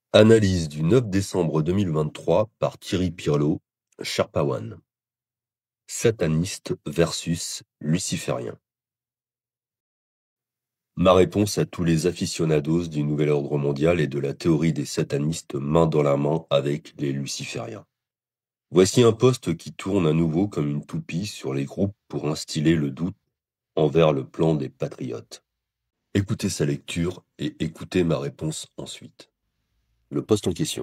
Analyse du 9 décembre 2023 par Thierry Pirlot, Sherpa One. Sataniste versus luciférien. Ma réponse à tous les aficionados du nouvel ordre mondial et de la théorie des satanistes main dans la main avec les lucifériens. Voici un post qui tourne à nouveau comme une toupie sur les groupes pour instiller le doute envers le plan des patriotes. Écoutez sa lecture et écoutez ma réponse ensuite. Le post en question.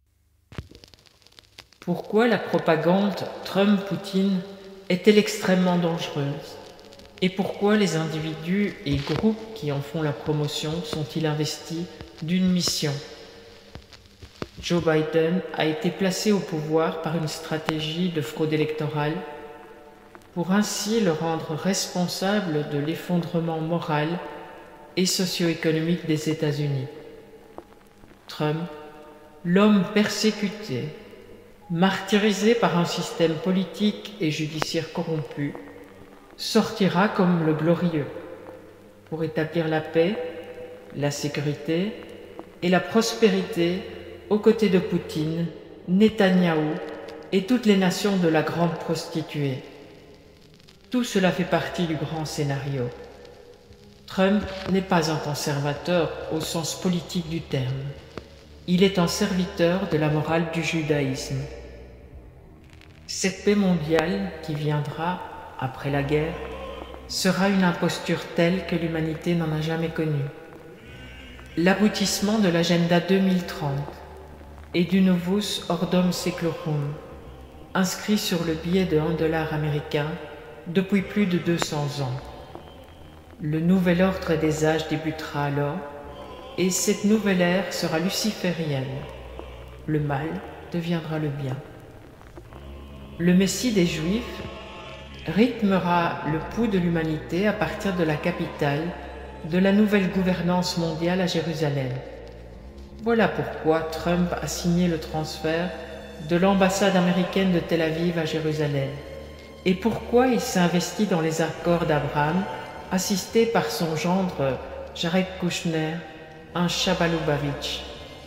Pourquoi la propagande Trump-Poutine est-elle extrêmement dangereuse? Et pourquoi les individus et groupes qui en font la promotion sont-ils investis d'une mission? Joe Biden a été placé au pouvoir par une stratégie de fraude électorale pour ainsi le rendre responsable de l'effondrement moral et socio-économique des États-Unis. Trump, l'homme persécuté, martyrisé par un système politique et judiciaire corrompu, sortira comme le glorieux pour établir la paix, la sécurité et la prospérité aux côtés de Poutine, Netanyahou et toutes les nations de la grande prostituée. Tout cela fait partie du grand scénario. Trump n'est pas un conservateur au sens politique du terme. Il est un serviteur de la morale du judaïsme. Cette paix mondiale qui viendra après la guerre sera une imposture telle que l'humanité n'en a jamais connue. L'aboutissement de l'agenda 2030 et du Novus Ordum Seclorum, inscrit sur le billet de $1 américain depuis plus de 200 ans. Le nouvel ordre des âges débutera alors, et cette nouvelle ère sera luciférienne. Le mal deviendra le bien. Le Messie des Juifs rythmera le pouls de l'humanité à partir de la capitale de la nouvelle gouvernance mondiale à Jérusalem. Voilà pourquoi Trump a signé le transfert de l'ambassade américaine de Tel Aviv à Jérusalem et pourquoi il s'est investi dans les accords d'Abraham, assisté par son gendre Jared Kushner, un Shabalubavitch.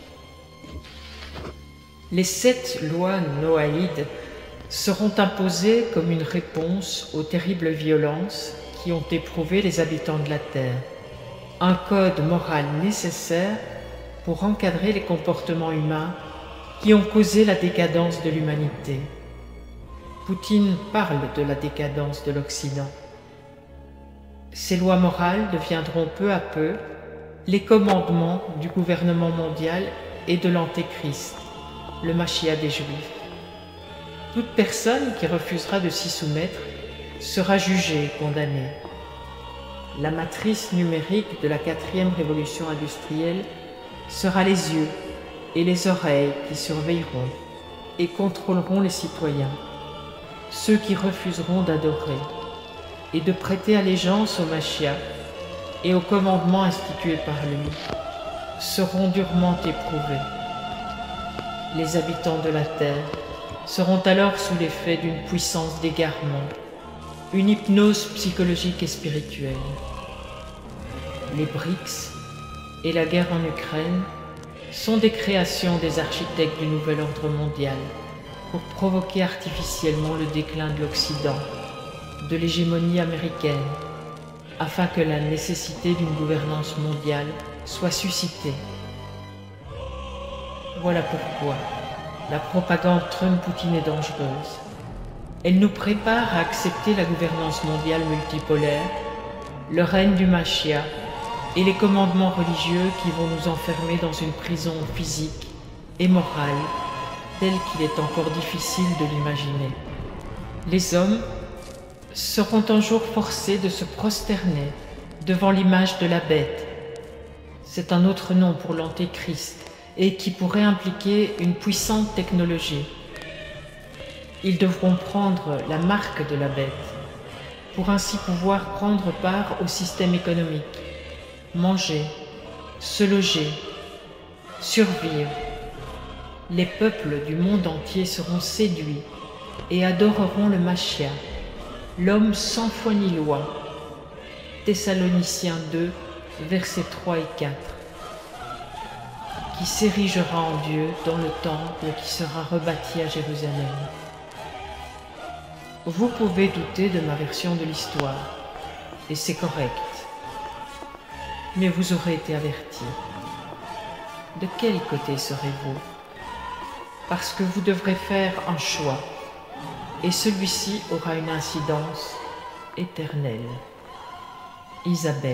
Les 7 lois noaïdes seront imposées comme une réponse aux terribles violences qui ont éprouvé les habitants de la Terre. Un code moral nécessaire pour encadrer les comportements humains qui ont causé la décadence de l'humanité. Poutine parle de la décadence de l'Occident. Ces lois morales deviendront peu à peu les commandements du gouvernement mondial et de l'Antéchrist, le Machia des Juifs. Toute personne qui refusera de s'y soumettre sera jugée et condamnée. La matrice numérique de la 4e révolution industrielle sera les yeux et les oreilles qui surveilleront et contrôleront les citoyens, ceux qui refuseront d'adorer et de prêter allégeance au Machia et aux commandements institués par lui seront durement éprouvés. Les habitants de la terre seront alors sous l'effet d'une puissance d'égarement, une hypnose psychologique et spirituelle. Les BRICS et la guerre en Ukraine sont des créations des architectes du nouvel ordre mondial pour provoquer artificiellement le déclin de l'Occident, de l'hégémonie américaine, afin que la nécessité d'une gouvernance mondiale soit suscitée. Voilà pourquoi la propagande Trump-Poutine est dangereuse. Elle nous prépare à accepter la gouvernance mondiale multipolaire, le règne du Machia et les commandements religieux qui vont nous enfermer dans une prison physique et morale telle qu'il est encore difficile de l'imaginer. Les hommes seront un jour forcés de se prosterner devant l'image de la bête. C'est un autre nom pour l'Antéchrist et qui pourrait impliquer une puissante technologie. Ils devront prendre la marque de la bête pour ainsi pouvoir prendre part au système économique, manger, se loger, survivre. Les peuples du monde entier seront séduits et adoreront le Machia, l'homme sans foi ni loi. Thessaloniciens 2, versets 3 et 4. qui s'érigera en Dieu dans le temple qui sera rebâti à Jérusalem. Vous pouvez douter de ma version de l'histoire, et c'est correct. Mais vous aurez été avertis. De quel côté serez-vous? Parce que vous devrez faire un choix, et celui-ci aura une incidence éternelle. Isabelle.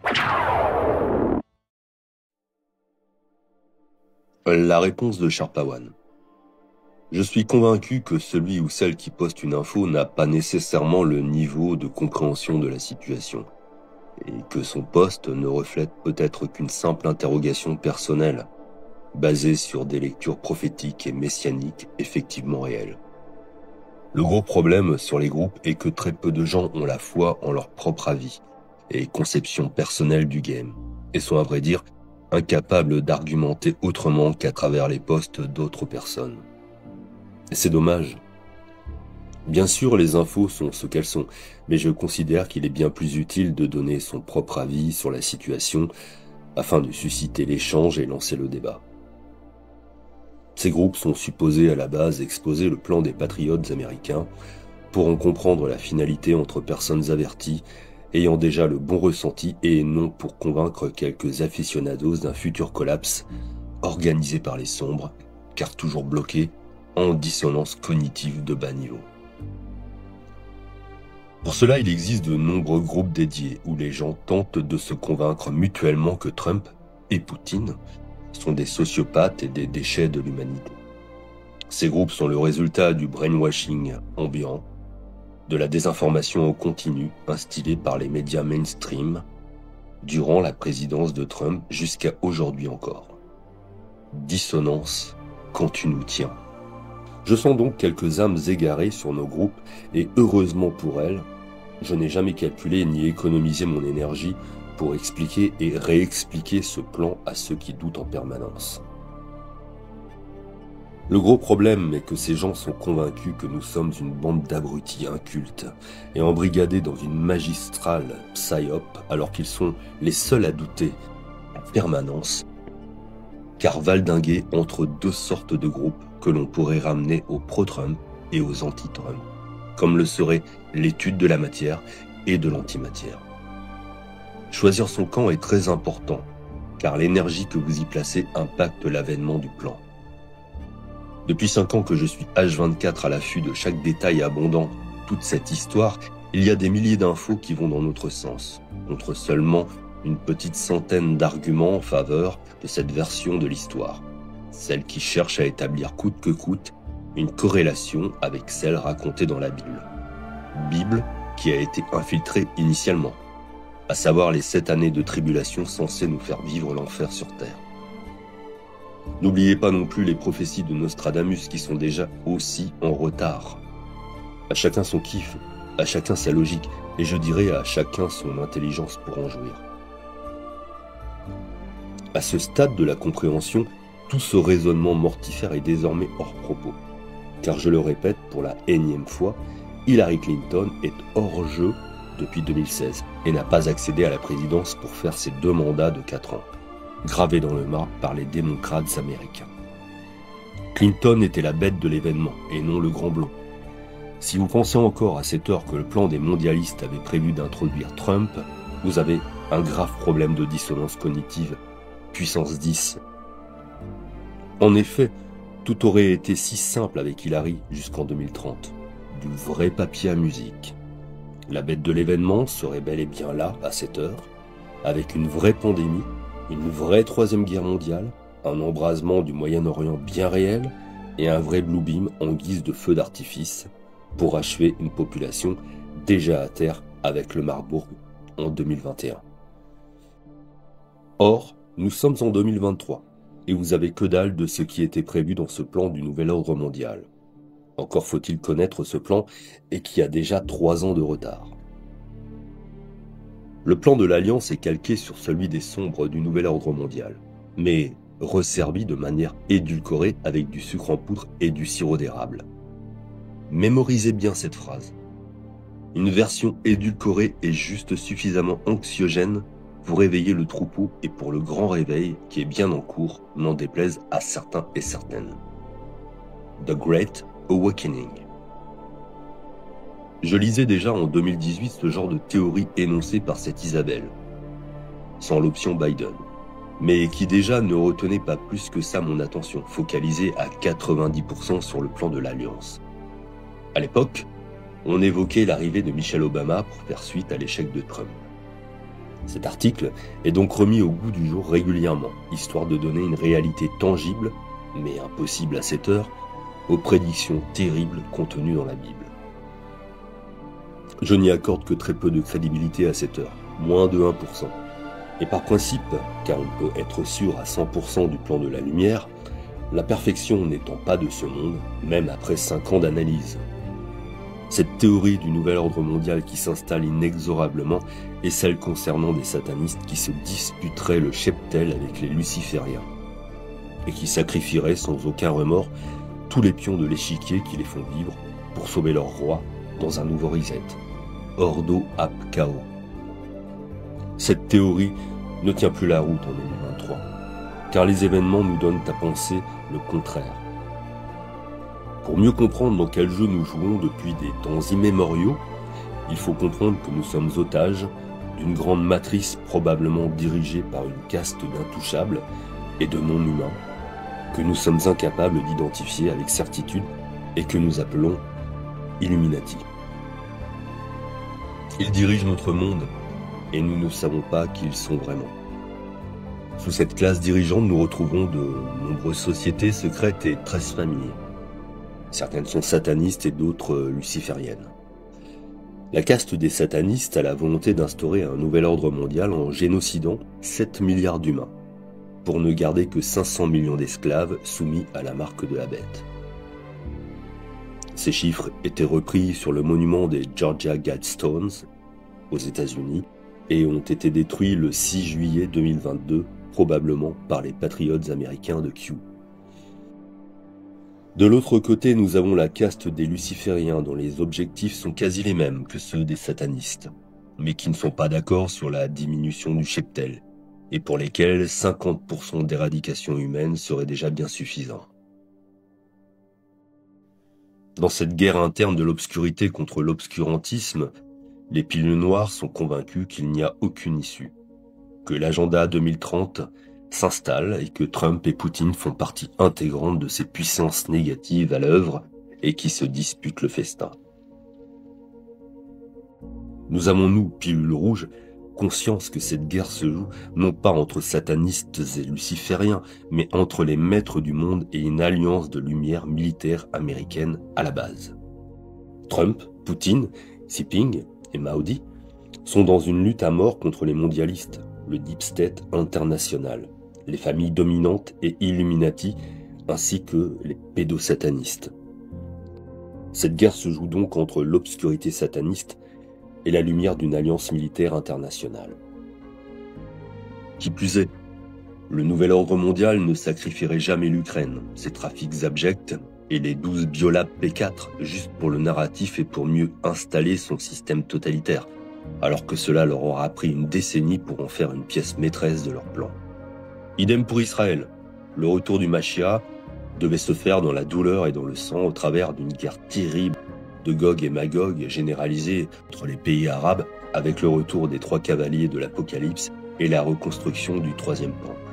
La réponse de Sharpawan. Je suis convaincu que celui ou celle qui poste une info n'a pas nécessairement le niveau de compréhension de la situation, et que son poste ne reflète peut-être qu'une simple interrogation personnelle, basée sur des lectures prophétiques et messianiques effectivement réelles. Le gros problème sur les groupes est que très peu de gens ont la foi en leur propre avis et conception personnelle du game, et sont à vrai dire incapables d'argumenter autrement qu'à travers les posts d'autres personnes. Et c'est dommage. Bien sûr, les infos sont ce qu'elles sont, mais je considère qu'il est bien plus utile de donner son propre avis sur la situation afin de susciter l'échange et lancer le débat. Ces groupes sont supposés à la base exposer le plan des patriotes américains pour en comprendre la finalité entre personnes averties ayant déjà le bon ressenti et non pour convaincre quelques aficionados d'un futur collapse organisé par les sombres, car toujours bloqués en dissonance cognitive de bas niveau. Pour cela, il existe de nombreux groupes dédiés où les gens tentent de se convaincre mutuellement que Trump et Poutine sont des sociopathes et des déchets de l'humanité. Ces groupes sont le résultat du brainwashing ambiant, de la désinformation au continu instillée par les médias mainstream durant la présidence de Trump jusqu'à aujourd'hui encore. Dissonance quand tu nous tiens. Je sens donc quelques âmes égarées sur nos groupes et heureusement pour elles, je n'ai jamais calculé ni économisé mon énergie pour expliquer et réexpliquer ce plan à ceux qui doutent en permanence. Le gros problème est que ces gens sont convaincus que nous sommes une bande d'abrutis incultes et embrigadés dans une magistrale psyop alors qu'ils sont les seuls à douter en permanence, car valdingués entre deux sortes de groupes que l'on pourrait ramener aux pro-Trump et aux anti-Trump, comme le serait l'étude de la matière et de l'antimatière. Choisir son camp est très important, car l'énergie que vous y placez impacte l'avènement du plan. Depuis 5 ans que je suis H24 à l'affût de chaque détail abondant, toute cette histoire, il y a des milliers d'infos qui vont dans notre sens, contre seulement une petite centaine d'arguments en faveur de cette version de l'histoire, celle qui cherche à établir coûte que coûte une corrélation avec celle racontée dans la Bible. Bible qui a été infiltrée initialement, à savoir les 7 années de tribulation censées nous faire vivre l'enfer sur terre. N'oubliez pas non plus les prophéties de Nostradamus qui sont déjà aussi en retard. À chacun son kiff, à chacun sa logique, et je dirais à chacun son intelligence pour en jouir. À ce stade de la compréhension, tout ce raisonnement mortifère est désormais hors propos. Car je le répète pour la énième fois, Hillary Clinton est hors jeu depuis 2016 et n'a pas accédé à la présidence pour faire ses 2 mandats de 4 ans. Gravé dans le marbre par les démocrates américains. Clinton était la bête de l'événement, et non le grand blond. Si vous pensez encore à cette heure que le plan des mondialistes avait prévu d'introduire Trump, vous avez un grave problème de dissonance cognitive, puissance 10. En effet, tout aurait été si simple avec Hillary jusqu'en 2030. Du vrai papier à musique. La bête de l'événement serait bel et bien là, à cette heure, avec une vraie pandémie, une vraie 3e guerre mondiale, un embrasement du Moyen-Orient bien réel et un vrai blue beam en guise de feu d'artifice pour achever une population déjà à terre avec le Marburg en 2021. Or, nous sommes en 2023 et vous avez que dalle de ce qui était prévu dans ce plan du nouvel ordre mondial. Encore faut-il connaître ce plan et qui a déjà 3 ans de retard. Le plan de l'Alliance est calqué sur celui des sombres du nouvel ordre mondial, mais resservi de manière édulcorée avec du sucre en poudre et du sirop d'érable. Mémorisez bien cette phrase. Une version édulcorée est juste suffisamment anxiogène pour éveiller le troupeau et pour le grand réveil qui est bien en cours, n'en déplaise à certains et certaines. The Great Awakening. Je lisais déjà en 2018 ce genre de théorie énoncée par cette Isabelle, sans l'option Biden, mais qui déjà ne retenait pas plus que ça mon attention, focalisée à 90% sur le plan de l'Alliance. À l'époque, on évoquait l'arrivée de Michelle Obama pour faire suite à l'échec de Trump. Cet article est donc remis au goût du jour régulièrement, histoire de donner une réalité tangible, mais impossible à cette heure, aux prédictions terribles contenues dans la Bible. Je n'y accorde que très peu de crédibilité à cette heure, moins de 1%. Et par principe, car on peut être sûr à 100% du plan de la lumière, la perfection n'étant pas de ce monde, même après 5 ans d'analyse. Cette théorie du nouvel ordre mondial qui s'installe inexorablement est celle concernant des satanistes qui se disputeraient le cheptel avec les lucifériens et qui sacrifieraient sans aucun remords tous les pions de l'échiquier qui les font vivre pour sauver leur roi dans un nouveau reset. Ordo ap Chao. Cette théorie ne tient plus la route en 2023, car les événements nous donnent à penser le contraire. Pour mieux comprendre dans quel jeu nous jouons depuis des temps immémoriaux, il faut comprendre que nous sommes otages d'une grande matrice probablement dirigée par une caste d'intouchables et de non-humains, que nous sommes incapables d'identifier avec certitude et que nous appelons Illuminati. Ils dirigent notre monde et nous ne savons pas qui ils sont vraiment. Sous cette classe dirigeante, nous retrouvons de nombreuses sociétés secrètes et 13 familles. Certaines sont satanistes et d'autres lucifériennes. La caste des satanistes a la volonté d'instaurer un nouvel ordre mondial en génocidant 7 milliards d'humains, pour ne garder que 500 millions d'esclaves soumis à la marque de la bête. Ces chiffres étaient repris sur le monument des Georgia Guidestones aux États-Unis et ont été détruits le 6 juillet 2022, probablement par les patriotes américains de Q. De l'autre côté, nous avons la caste des lucifériens dont les objectifs sont quasi les mêmes que ceux des satanistes, mais qui ne sont pas d'accord sur la diminution du cheptel, et pour lesquels 50% d'éradication humaine serait déjà bien suffisant. Dans cette guerre interne de l'obscurité contre l'obscurantisme, les pilules noires sont convaincus qu'il n'y a aucune issue, que l'agenda 2030 s'installe et que Trump et Poutine font partie intégrante de ces puissances négatives à l'œuvre et qui se disputent le festin. Nous avons, nous, pilules rouges, conscience que cette guerre se joue non pas entre satanistes et lucifériens, mais entre les maîtres du monde et une alliance de lumière militaire américaine à la base. Trump, Poutine, Xi Jinping et Mahdi sont dans une lutte à mort contre les mondialistes, le Deep State international, les familles dominantes et Illuminati, ainsi que les pédosatanistes. Cette guerre se joue donc entre l'obscurité sataniste et la lumière d'une alliance militaire internationale. Qui plus est, le nouvel ordre mondial ne sacrifierait jamais l'Ukraine, ses trafics abjects et les 12 biolabs P4 juste pour le narratif et pour mieux installer son système totalitaire, alors que cela leur aura pris une décennie pour en faire une pièce maîtresse de leur plan. Idem pour Israël. Le retour du Mashiach devait se faire dans la douleur et dans le sang au travers d'une guerre terrible de Gog et Magog généralisée entre les pays arabes avec le retour des 3 cavaliers de l'Apocalypse et la reconstruction du 3e temple.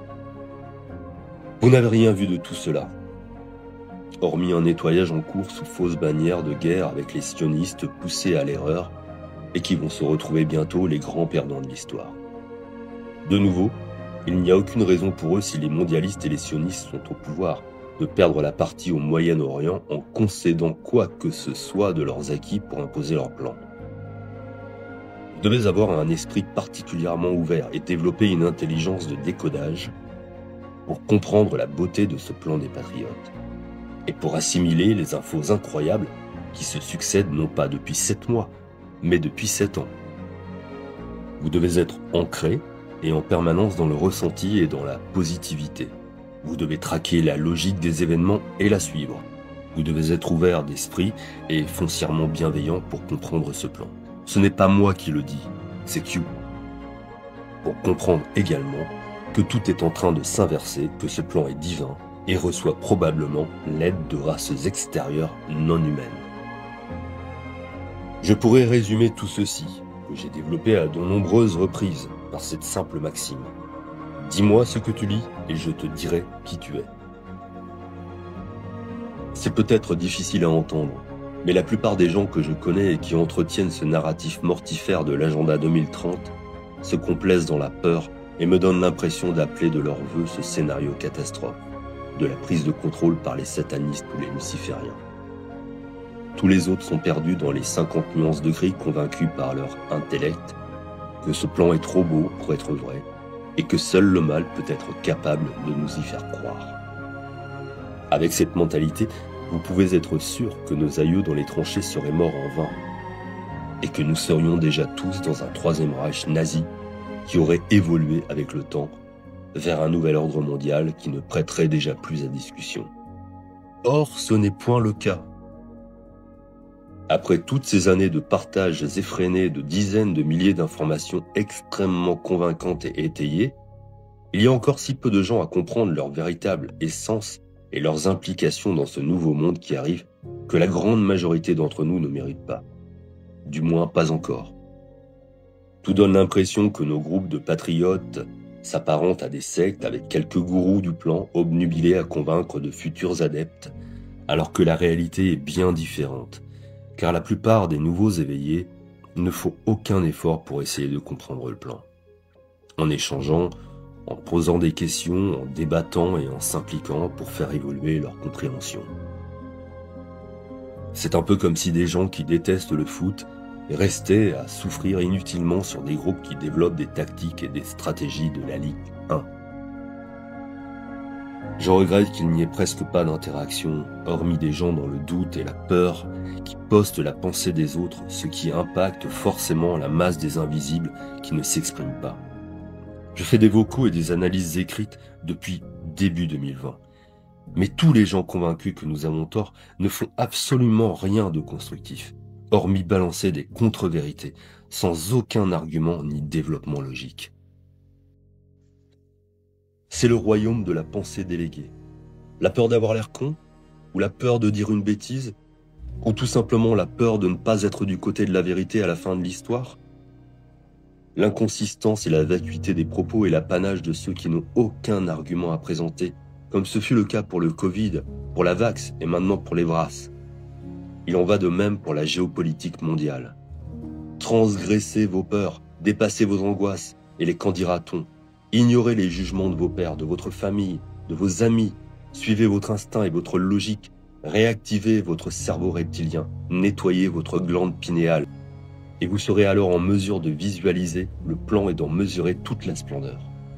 Vous n'avez rien vu de tout cela, hormis un nettoyage en cours sous fausse bannière de guerre avec les sionistes poussés à l'erreur et qui vont se retrouver bientôt les grands perdants de l'histoire. De nouveau, il n'y a aucune raison pour eux, si les mondialistes et les sionistes sont au pouvoir, de perdre la partie au Moyen-Orient en concédant quoi que ce soit de leurs acquis pour imposer leur plan. Vous devez avoir un esprit particulièrement ouvert et développer une intelligence de décodage pour comprendre la beauté de ce plan des patriotes et pour assimiler les infos incroyables qui se succèdent non pas depuis 7 mois, mais depuis 7 ans. Vous devez être ancré et en permanence dans le ressenti et dans la positivité. Vous devez traquer la logique des événements et la suivre. Vous devez être ouvert d'esprit et foncièrement bienveillant pour comprendre ce plan. Ce n'est pas moi qui le dis, c'est Q. pour comprendre également que tout est en train de s'inverser, que ce plan est divin et reçoit probablement l'aide de races extérieures non humaines. Je pourrais résumer tout ceci, que j'ai développé à de nombreuses reprises, par cette simple maxime. Dis-moi ce que tu lis et je te dirai qui tu es. C'est peut-être difficile à entendre, mais la plupart des gens que je connais et qui entretiennent ce narratif mortifère de l'agenda 2030 se complaisent dans la peur et me donnent l'impression d'appeler de leur vœu ce scénario catastrophe, de la prise de contrôle par les satanistes ou les lucifériens. Tous les autres sont perdus dans les 50 nuances de gris, convaincus par leur intellect que ce plan est trop beau pour être vrai et que seul le mal peut être capable de nous y faire croire. Avec cette mentalité, vous pouvez être sûr que nos aïeux dans les tranchées seraient morts en vain et que nous serions déjà tous dans un troisième Reich nazi qui aurait évolué avec le temps vers un nouvel ordre mondial qui ne prêterait déjà plus à discussion. Or, ce n'est point le cas. Après toutes ces années de partages effrénés de dizaines de milliers d'informations extrêmement convaincantes et étayées, il y a encore si peu de gens à comprendre leur véritable essence et leurs implications dans ce nouveau monde qui arrive que la grande majorité d'entre nous ne mérite pas. Du moins pas encore. Tout donne l'impression que nos groupes de patriotes s'apparentent à des sectes avec quelques gourous du plan obnubilés à convaincre de futurs adeptes, alors que la réalité est bien différente. Car la plupart des nouveaux éveillés ne font aucun effort pour essayer de comprendre le plan. En échangeant, en posant des questions, en débattant et en s'impliquant pour faire évoluer leur compréhension. C'est un peu comme si des gens qui détestent le foot restaient à souffrir inutilement sur des groupes qui développent des tactiques et des stratégies de la Ligue 1. Je regrette qu'il n'y ait presque pas d'interaction, hormis des gens dans le doute et la peur, qui postent la pensée des autres, ce qui impacte forcément la masse des invisibles qui ne s'expriment pas. Je fais des vocaux et des analyses écrites depuis début 2020. Mais tous les gens convaincus que nous avons tort ne font absolument rien de constructif, hormis balancer des contre-vérités, sans aucun argument ni développement logique. C'est le royaume de la pensée déléguée. La peur d'avoir l'air con, ou la peur de dire une bêtise, ou tout simplement la peur de ne pas être du côté de la vérité à la fin de l'histoire. L'inconsistance et la vacuité des propos est l'apanage de ceux qui n'ont aucun argument à présenter, comme ce fut le cas pour le Covid, pour la Vax et maintenant pour les Brasses. Il en va de même pour la géopolitique mondiale. Transgressez vos peurs, dépassez vos angoisses, et les qu'en dira-t-on ? Ignorez les jugements de vos pères, de votre famille, de vos amis. Suivez votre instinct et votre logique. Réactivez votre cerveau reptilien. Nettoyez votre glande pinéale. Et vous serez alors en mesure de visualiser le plan et d'en mesurer toute la splendeur.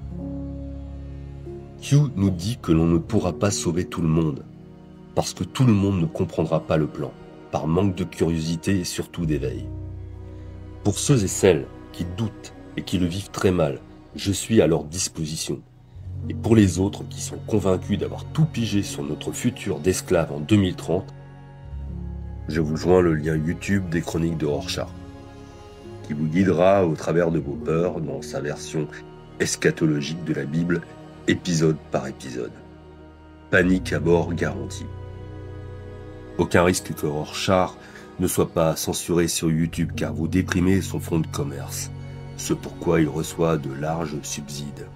Q nous dit que l'on ne pourra pas sauver tout le monde, parce que tout le monde ne comprendra pas le plan, par manque de curiosité et surtout d'éveil. Pour ceux et celles qui doutent et qui le vivent très mal, je suis à leur disposition. Et pour les autres qui sont convaincus d'avoir tout pigé sur notre futur d'esclaves en 2030, je vous joins le lien YouTube des Chroniques de Rorschach, qui vous guidera au travers de vos peurs dans sa version eschatologique de la Bible, épisode par épisode. Panique à bord garantie. Aucun risque que Rorschach ne soit pas censuré sur YouTube car vous déprimez son fonds de commerce, ce pourquoi il reçoit de larges subsides.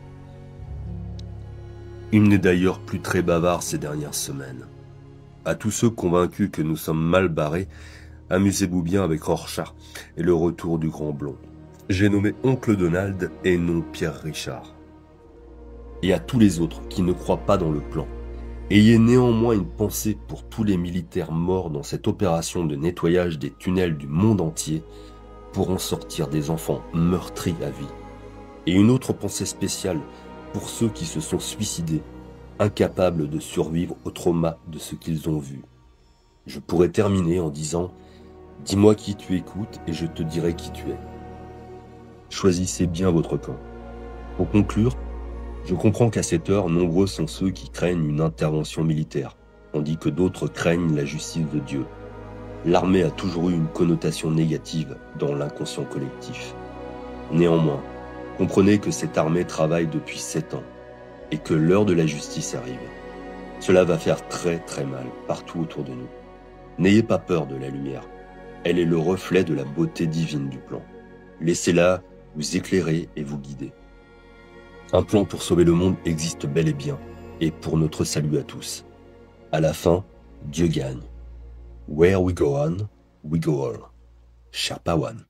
Il n'est d'ailleurs plus très bavard ces dernières semaines. À tous ceux convaincus que nous sommes mal barrés, amusez-vous bien avec Rorschach et le retour du grand blond. J'ai nommé Oncle Donald et non Pierre Richard. Et à tous les autres qui ne croient pas dans le plan, ayez néanmoins une pensée pour tous les militaires morts dans cette opération de nettoyage des tunnels du monde entier pour en sortir des enfants meurtris à vie. Et une autre pensée spéciale pour ceux qui se sont suicidés, incapables de survivre au trauma de ce qu'ils ont vu. Je pourrais terminer en disant « Dis-moi qui tu écoutes et je te dirai qui tu es ». Choisissez bien votre camp. Pour conclure, je comprends qu'à cette heure, nombreux sont ceux qui craignent une intervention militaire, tandis que d'autres craignent la justice de Dieu. L'armée a toujours eu une connotation négative dans l'inconscient collectif. Néanmoins, Comprenez que cette armée travaille depuis 7 ans et que l'heure de la justice arrive. Cela va faire très très mal partout autour de nous. N'ayez pas peur de la lumière. Elle est le reflet de la beauté divine du plan. Laissez-la vous éclairer et vous guider. Un plan pour sauver le monde existe bel et bien, et pour notre salut à tous. À la fin, Dieu gagne. Where we go on, we go all. Cher Pawan.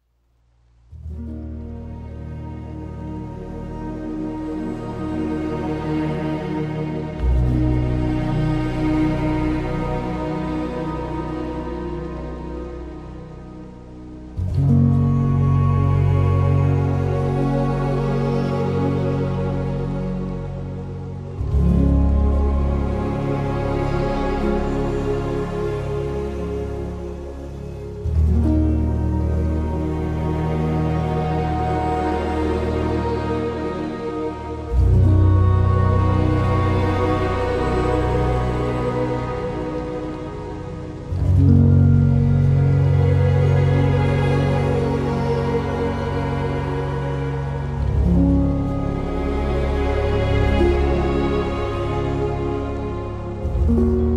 Thank you.